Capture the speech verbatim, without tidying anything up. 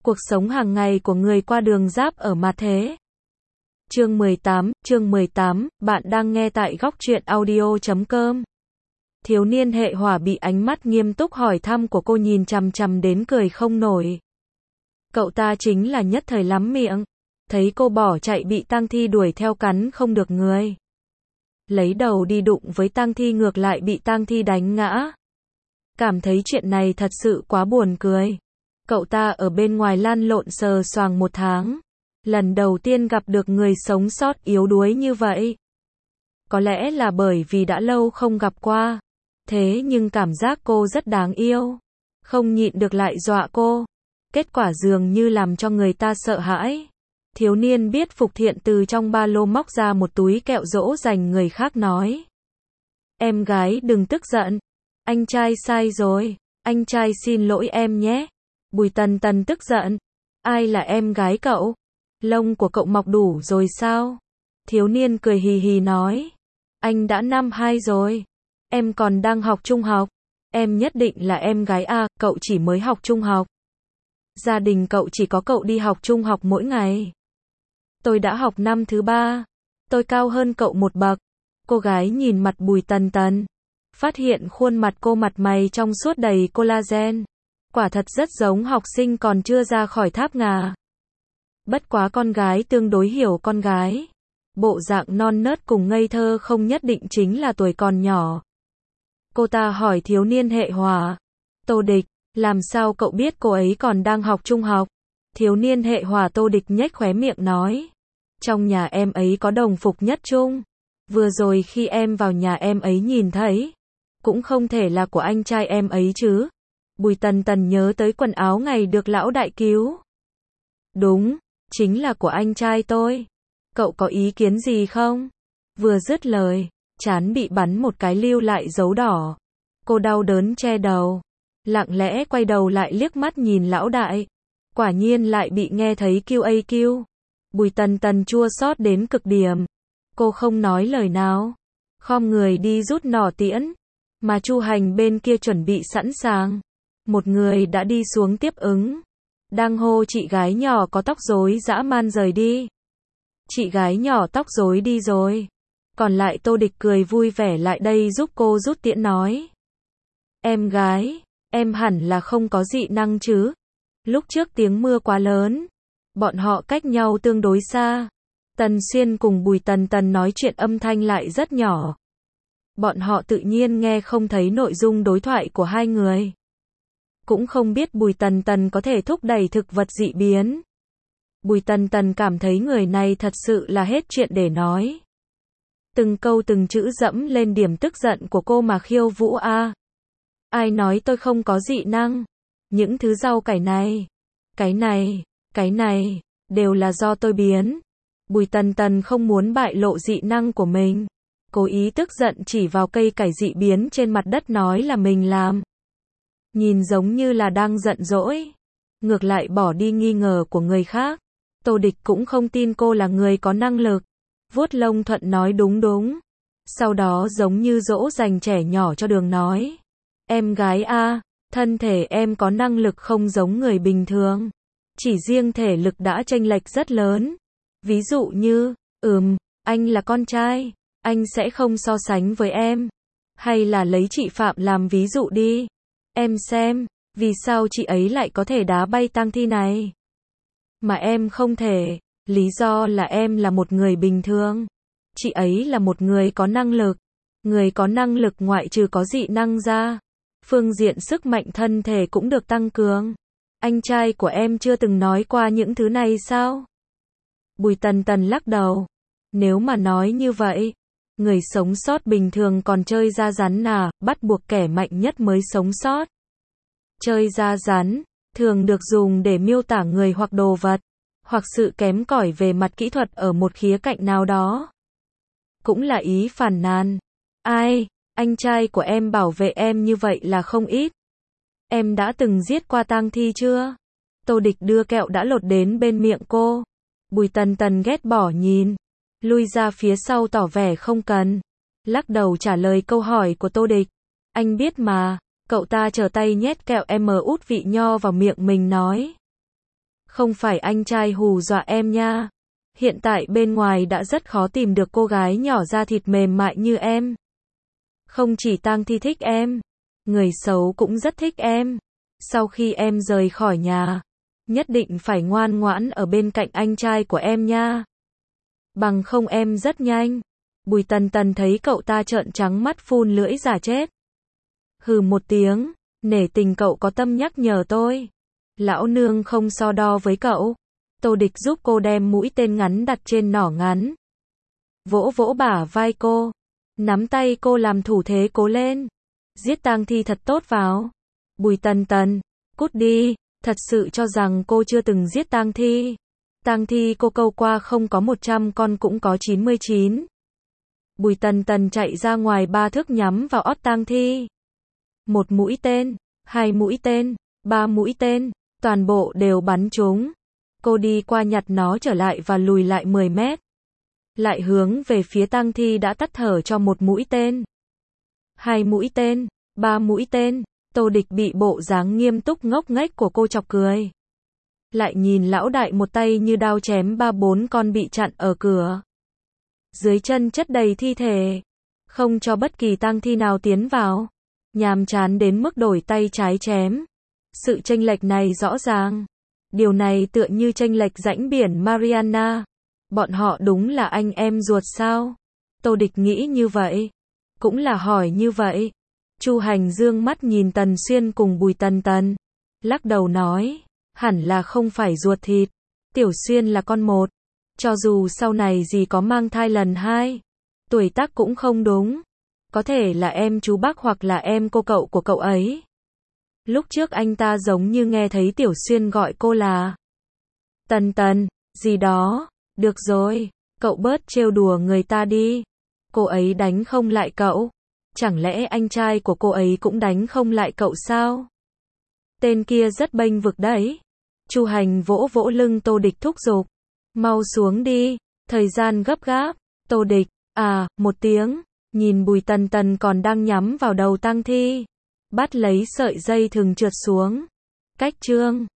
Cuộc sống hàng ngày của người qua đường giáp ở mặt thế. Chương mười tám, chương mười tám, bạn đang nghe tại góc truyện audio chấm com. Thiếu niên hệ hỏa bị ánh mắt nghiêm túc hỏi thăm của cô nhìn chằm chằm đến cười không nổi. Cậu ta chính là nhất thời lắm miệng. Thấy cô bỏ chạy bị tang thi đuổi theo cắn không được người. Lấy đầu đi đụng với tang thi ngược lại bị tang thi đánh ngã. Cảm thấy chuyện này thật sự quá buồn cười. Cậu ta ở bên ngoài lăn lộn sờ soạng một tháng. Lần đầu tiên gặp được người sống sót yếu đuối như vậy. Có lẽ là bởi vì đã lâu không gặp qua. Thế nhưng cảm giác cô rất đáng yêu. Không nhịn được lại dọa cô. Kết quả dường như làm cho người ta sợ hãi. Thiếu niên biết phục thiện từ trong ba lô móc ra một túi kẹo dỗ dành người khác nói. Em gái đừng tức giận. Anh trai sai rồi. Anh trai xin lỗi em nhé. Bùi Tần Tần tức giận. Ai là em gái cậu? Lông của cậu mọc đủ rồi sao? Thiếu niên cười hì hì nói. Anh đã năm hai rồi. Em còn đang học trung học. Em nhất định là em gái à, cậu chỉ mới học trung học. Gia đình cậu chỉ có cậu đi học trung học mỗi ngày. Tôi đã học năm thứ ba. Tôi cao hơn cậu một bậc. Cô gái nhìn mặt Bùi Tần Tần. Phát hiện khuôn mặt cô mặt mày trong suốt đầy collagen. Quả thật rất giống học sinh còn chưa ra khỏi tháp ngà. Bất quá con gái tương đối hiểu con gái. Bộ dạng non nớt cùng ngây thơ không nhất định chính là tuổi còn nhỏ. Cô ta hỏi thiếu niên hệ hỏa. Tô Địch, làm sao cậu biết cô ấy còn đang học trung học? Thiếu niên hệ hỏa Tô Địch nhếch khóe miệng nói. Trong nhà em ấy có đồng phục nhất trung. Vừa rồi khi em vào nhà em ấy nhìn thấy. Cũng không thể là của anh trai em ấy chứ. Bùi Tần Tần nhớ tới quần áo ngày được lão đại cứu. Đúng, chính là của anh trai tôi. Cậu có ý kiến gì không? Vừa dứt lời, trán bị bắn một cái lưu lại dấu đỏ. Cô đau đớn che đầu. Lặng lẽ quay đầu lại liếc mắt nhìn lão đại. Quả nhiên lại bị nghe thấy kêu a kêu. Bùi Tần Tần chua xót đến cực điểm. Cô không nói lời nào. Khom người đi rút nỏ tiễn. Mà Chu Hành bên kia chuẩn bị sẵn sàng. Một người đã đi xuống tiếp ứng. Đang hô chị gái nhỏ có tóc rối dã man rời đi. Chị gái nhỏ tóc rối đi rồi. Còn lại Tô Địch cười vui vẻ lại đây giúp cô rút tiễn nói. Em gái, em hẳn là không có dị năng chứ. Lúc trước tiếng mưa quá lớn. Bọn họ cách nhau tương đối xa. Tần Xuyên cùng Bùi Tần Tần nói chuyện âm thanh lại rất nhỏ. Bọn họ tự nhiên nghe không thấy nội dung đối thoại của hai người. Cũng không biết Bùi Tần Tần có thể thúc đẩy thực vật dị biến. Bùi Tần Tần cảm thấy người này thật sự là hết chuyện để nói. Từng câu từng chữ dẫm lên điểm tức giận của cô mà khiêu vũ a. À. Ai nói tôi không có dị năng? Những thứ rau cải này, cái này, cái này, đều là do tôi biến. Bùi Tần Tần không muốn bại lộ dị năng của mình. Cố ý tức giận chỉ vào cây cải dị biến trên mặt đất nói là mình làm. Nhìn giống như là đang giận dỗi. Ngược lại bỏ đi nghi ngờ của người khác. Tô Địch cũng không tin cô là người có năng lực. Vuốt lông thuận nói đúng đúng. Sau đó giống như dỗ dành trẻ nhỏ cho đường nói. Em gái a, thân thể em có năng lực không giống người bình thường. Chỉ riêng thể lực đã chênh lệch rất lớn. Ví dụ như, ừm, anh là con trai. Anh sẽ không so sánh với em. Hay là lấy chị Phạm làm ví dụ đi. Em xem, vì sao chị ấy lại có thể đá bay tang thi này? Mà em không thể. Lý do là em là một người bình thường. Chị ấy là một người có năng lực. Người có năng lực ngoại trừ có dị năng ra. Phương diện sức mạnh thân thể cũng được tăng cường. Anh trai của em chưa từng nói qua những thứ này sao? Bùi Tần Tần lắc đầu. Nếu mà nói như vậy, người sống sót bình thường còn chơi da rắn à, bắt buộc kẻ mạnh nhất mới sống sót. Chơi da rắn, thường được dùng để miêu tả người hoặc đồ vật, hoặc sự kém cỏi về mặt kỹ thuật ở một khía cạnh nào đó. Cũng là ý phàn nàn. Ai, anh trai của em bảo vệ em như vậy là không ít. Em đã từng giết qua tang thi chưa? Tô Địch đưa kẹo đã lột đến bên miệng cô. Bùi Tần Tần ghét bỏ nhìn. Lui ra phía sau tỏ vẻ không cần. Lắc đầu trả lời câu hỏi của Tô Địch. Anh biết mà. Cậu ta trở tay nhét kẹo em út vị nho vào miệng mình nói. Không phải anh trai hù dọa em nha. Hiện tại bên ngoài đã rất khó tìm được cô gái nhỏ da thịt mềm mại như em. Không chỉ Tang Thi thích em, người xấu cũng rất thích em. Sau khi em rời khỏi nhà, nhất định phải ngoan ngoãn ở bên cạnh anh trai của em nha. Bằng không em rất nhanh. Bùi Tần Tần thấy cậu ta trợn trắng mắt phun lưỡi giả chết. Hừ một tiếng, nể tình cậu có tâm nhắc nhở tôi. Lão nương không so đo với cậu. Tô Địch giúp cô đem mũi tên ngắn đặt trên nỏ ngắn. Vỗ vỗ bả vai cô. Nắm tay cô làm thủ thế cố lên. Giết Tang Thi thật tốt vào. Bùi Tần Tần, cút đi, thật sự cho rằng cô chưa từng giết Tang Thi. Tang Thi cô câu qua không có một trăm con cũng có chín mươi chín. Bùi Tần Tần chạy ra ngoài ba thước nhắm vào ót Tang Thi. Một mũi tên, hai mũi tên, ba mũi tên, toàn bộ đều bắn trúng. Cô đi qua nhặt nó trở lại và lùi lại mười mét. Lại hướng về phía Tang Thi đã tắt thở cho một mũi tên. Hai mũi tên, ba mũi tên, Tô Địch bị bộ dáng nghiêm túc ngốc nghếch của cô chọc cười. Lại nhìn lão đại một tay như đao chém ba bốn con bị chặn ở cửa. Dưới chân chất đầy thi thể, không cho bất kỳ Tang Thi nào tiến vào. Nhàm chán đến mức đổi tay trái chém. Sự chênh lệch này rõ ràng. Điều này tựa như chênh lệch rãnh biển Mariana. Bọn họ đúng là anh em ruột sao? Tô Địch nghĩ như vậy. Cũng là hỏi như vậy. Chu Hành dương mắt nhìn Tần Xuyên cùng Bùi Tần Tần. Lắc đầu nói. Hẳn là không phải ruột thịt. Tiểu Xuyên là con một. Cho dù sau này gì có mang thai lần hai. Tuổi tác cũng không đúng. Có thể là em chú bác hoặc là em cô cậu của cậu ấy. Lúc trước anh ta giống như nghe thấy Tiểu Xuyên gọi cô là Tần Tần, gì đó. Được rồi, cậu bớt trêu đùa người ta đi. Cô ấy đánh không lại cậu. Chẳng lẽ anh trai của cô ấy cũng đánh không lại cậu sao? Tên kia rất bênh vực đấy. Chu Hành vỗ vỗ lưng Tô Địch thúc giục. Mau xuống đi, thời gian gấp gáp. Tô Địch, à, một tiếng. Nhìn Bùi Tần Tần còn đang nhắm vào đầu Tang Thi. Bắt lấy sợi dây thừng trượt xuống. Cách chương